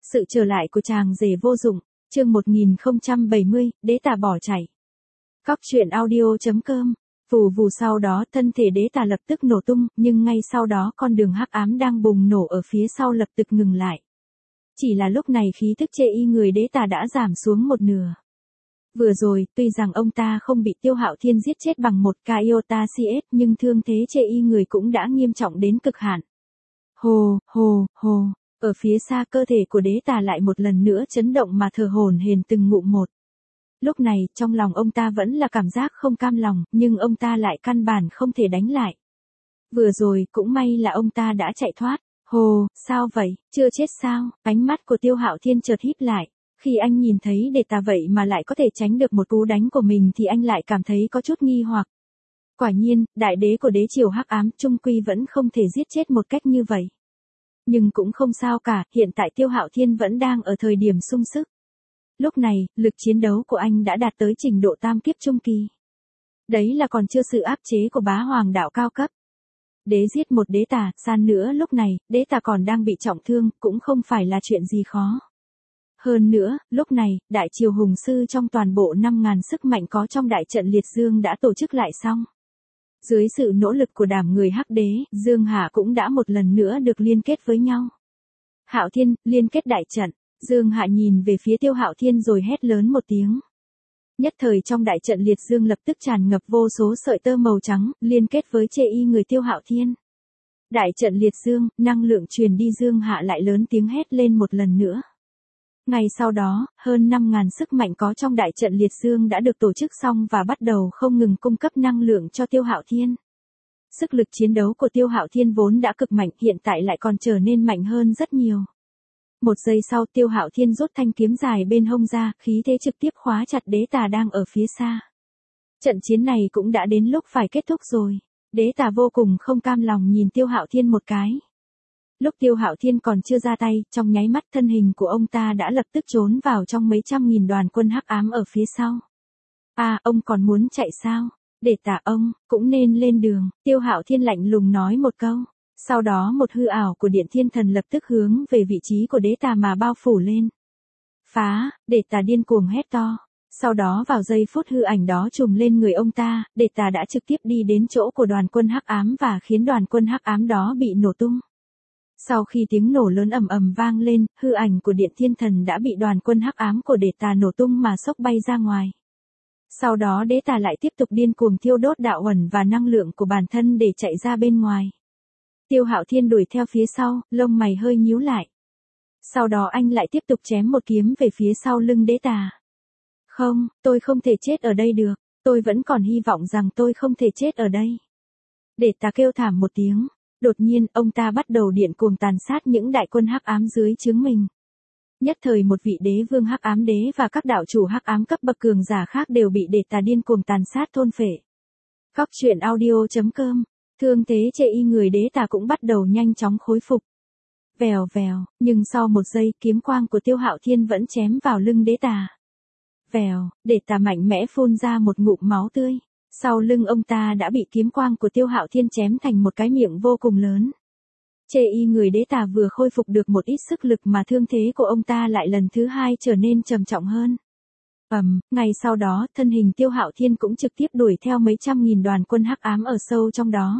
Sự trở lại của chàng rể vô dụng, chương 1070, đế tà bỏ chạy. Cóc truyện audio.com. Vù vù sau đó thân thể đế tà lập tức nổ tung, nhưng ngay sau đó con đường hắc ám đang bùng nổ ở phía sau lập tức ngừng lại. Chỉ là lúc này khí thức chê y người đế tà đã giảm xuống một nửa. Vừa rồi, tuy rằng ông ta không bị Tiêu Hạo Thiên giết chết bằng một ca iota CS, nhưng thương thế chê y người cũng đã nghiêm trọng đến cực hạn. Hồ, hồ, hồ, ở phía xa cơ thể của đế tà lại một lần nữa chấn động mà thở hổn hển từng ngụm một. Lúc này, trong lòng ông ta vẫn là cảm giác không cam lòng, nhưng ông ta lại căn bản không thể đánh lại. Vừa rồi, cũng may là ông ta đã chạy thoát. Hồ, sao vậy, chưa chết sao? Ánh mắt của Tiêu Hạo Thiên chợt híp lại. Khi anh nhìn thấy đế tà vậy mà lại có thể tránh được một cú đánh của mình thì anh lại cảm thấy có chút nghi hoặc. Quả nhiên, đại đế của đế triều hắc ám trung quy vẫn không thể giết chết một cách như vậy. Nhưng cũng không sao cả, hiện tại Tiêu Hạo Thiên vẫn đang ở thời điểm sung sức. Lúc này, lực chiến đấu của anh đã đạt tới trình độ tam kiếp trung kỳ. Đấy là còn chưa sự áp chế của bá hoàng đạo cao cấp. Đế giết một đế tà, san nữa lúc này, đế tà còn đang bị trọng thương, cũng không phải là chuyện gì khó. Hơn nữa, lúc này, đại triều hùng sư trong toàn bộ 5.000 sức mạnh có trong đại trận liệt dương đã tổ chức lại xong. Dưới sự nỗ lực của đám người hắc đế, Dương Hạ cũng đã một lần nữa được liên kết với nhau. Hạo Thiên, liên kết đại trận. Dương Hạ nhìn về phía Tiêu Hạo Thiên rồi hét lớn một tiếng. Nhất thời trong đại trận liệt dương lập tức tràn ngập vô số sợi tơ màu trắng, liên kết với chê y người Tiêu Hạo Thiên. Đại trận liệt dương, năng lượng truyền đi. Dương Hạ lại lớn tiếng hét lên một lần nữa. Ngay sau đó, hơn 5.000 sức mạnh có trong đại trận liệt dương đã được tổ chức xong và bắt đầu không ngừng cung cấp năng lượng cho Tiêu Hạo Thiên. Sức lực chiến đấu của Tiêu Hạo Thiên vốn đã cực mạnh, hiện tại lại còn trở nên mạnh hơn rất nhiều. Một giây sau Tiêu Hạo Thiên rút thanh kiếm dài bên hông ra, khí thế trực tiếp khóa chặt đế tà đang ở phía xa. Trận chiến này cũng đã đến lúc phải kết thúc rồi. Đế tà vô cùng không cam lòng nhìn Tiêu Hạo Thiên một cái. Lúc Tiêu Hạo Thiên còn chưa ra tay, trong nháy mắt thân hình của ông ta đã lập tức trốn vào trong mấy trăm nghìn đoàn quân hắc ám ở phía sau. À, ông còn muốn chạy sao? Để tả ông, cũng nên lên đường. Tiêu Hạo Thiên lạnh lùng nói một câu. Sau đó một hư ảo của Điện Thiên Thần lập tức hướng về vị trí của đế tà mà bao phủ lên. Phá, đế tà điên cuồng hét to. Sau đó vào giây phút hư ảnh đó trùm lên người ông ta, đế tà đã trực tiếp đi đến chỗ của đoàn quân hắc ám và khiến đoàn quân hắc ám đó bị nổ tung. Sau khi tiếng nổ lớn ầm ầm vang lên, hư ảnh của Điện Thiên Thần đã bị đoàn quân hắc ám của đế tà nổ tung mà xốc bay ra ngoài. Sau đó đế tà lại tiếp tục điên cuồng thiêu đốt đạo uẩn và năng lượng của bản thân để chạy ra bên ngoài. Tiêu Hạo Thiên đuổi theo phía sau, lông mày hơi nhíu lại. Sau đó anh lại tiếp tục chém một kiếm về phía sau lưng đế tà. Không, tôi không thể chết ở đây được, tôi vẫn còn hy vọng rằng tôi không thể chết ở đây. Đế tà kêu thảm một tiếng, đột nhiên ông ta bắt đầu điên cuồng tàn sát những đại quân hắc ám dưới trướng mình. Nhất thời một vị đế vương hắc ám đế và các đạo chủ hắc ám cấp bậc cường giả khác đều bị đế tà điên cuồng tàn sát thôn phệ. Cóc truyện audio.com. Thương thế chê y người đế tà cũng bắt đầu nhanh chóng khôi phục. Vèo vèo, nhưng sau một giây kiếm quang của Tiêu Hạo Thiên vẫn chém vào lưng đế tà. Vèo, đế tà mạnh mẽ phun ra một ngụm máu tươi. Sau lưng ông ta đã bị kiếm quang của Tiêu Hạo Thiên chém thành một cái miệng vô cùng lớn. Chê y người đế tà vừa khôi phục được một ít sức lực mà thương thế của ông ta lại lần thứ hai trở nên trầm trọng hơn. Ngay sau đó, thân hình Tiêu Hạo Thiên cũng trực tiếp đuổi theo mấy trăm nghìn đoàn quân hắc ám ở sâu trong đó.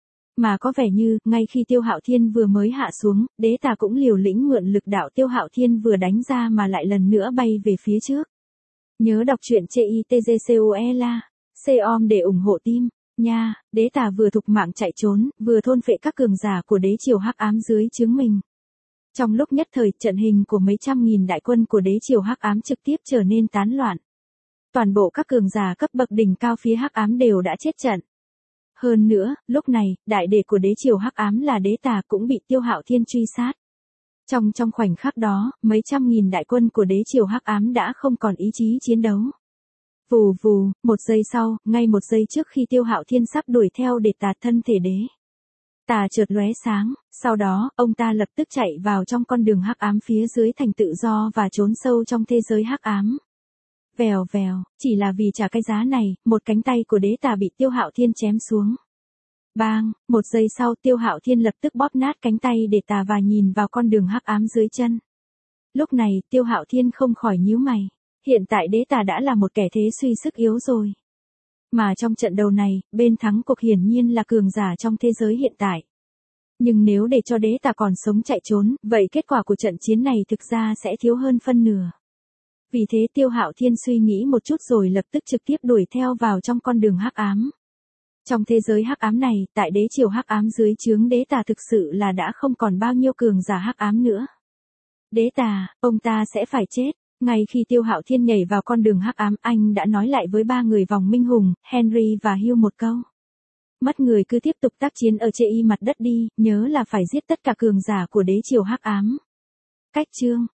Mà có vẻ như, ngay khi Tiêu Hạo Thiên vừa mới hạ xuống, đế tà cũng liều lĩnh mượn lực đạo Tiêu Hạo Thiên vừa đánh ra mà lại lần nữa bay về phía trước. Nhớ đọc truyện CITGCOELA, COM để ủng hộ team, nha. Đế tà vừa thục mạng chạy trốn, vừa thôn phệ các cường giả của đế triều hắc ám dưới trướng mình. Trong lúc nhất thời, trận hình của mấy trăm nghìn đại quân của đế triều hắc ám trực tiếp trở nên tán loạn. Toàn bộ các cường giả cấp bậc đỉnh cao phía hắc ám đều đã chết trận. Hơn nữa, lúc này, đại đệ của đế triều hắc ám là đế tà cũng bị Tiêu Hạo Thiên truy sát. Trong khoảnh khắc đó, mấy trăm nghìn đại quân của đế triều hắc ám đã không còn ý chí chiến đấu. Vù vù, một giây sau, ngay một giây trước khi Tiêu Hạo Thiên sắp đuổi theo đế tà thân thể đế tà chợt lóe sáng, sau đó, ông ta lập tức chạy vào trong con đường hắc ám phía dưới thành tự do và trốn sâu trong thế giới hắc ám. Vèo vèo, chỉ là vì trả cái giá này, một cánh tay của đế tà bị Tiêu Hạo Thiên chém xuống. Bang, một giây sau Tiêu Hạo Thiên lập tức bóp nát cánh tay đế tà và nhìn vào con đường hắc ám dưới chân. Lúc này, Tiêu Hạo Thiên không khỏi nhíu mày. Hiện tại đế tà đã là một kẻ thế suy sức yếu rồi. Mà trong trận đầu này, bên thắng cuộc hiển nhiên là cường giả trong thế giới hiện tại. Nhưng nếu để cho đế tà còn sống chạy trốn, vậy kết quả của trận chiến này thực ra sẽ thiếu hơn phân nửa. Vì thế Tiêu Hạo Thiên suy nghĩ một chút rồi lập tức trực tiếp đuổi theo vào trong con đường hắc ám. Trong thế giới hắc ám này, tại đế triều hắc ám dưới trướng đế tà thực sự là đã không còn bao nhiêu cường giả hắc ám nữa. Đế tà, ông ta sẽ phải chết. Ngay khi Tiêu Hạo Thiên nhảy vào con đường hắc ám, anh đã nói lại với ba người vòng minh hùng, Henry và Hugh một câu. Mất người cứ tiếp tục tác chiến ở trên mặt đất đi, nhớ là phải giết tất cả cường giả của đế triều hắc ám. Cách chương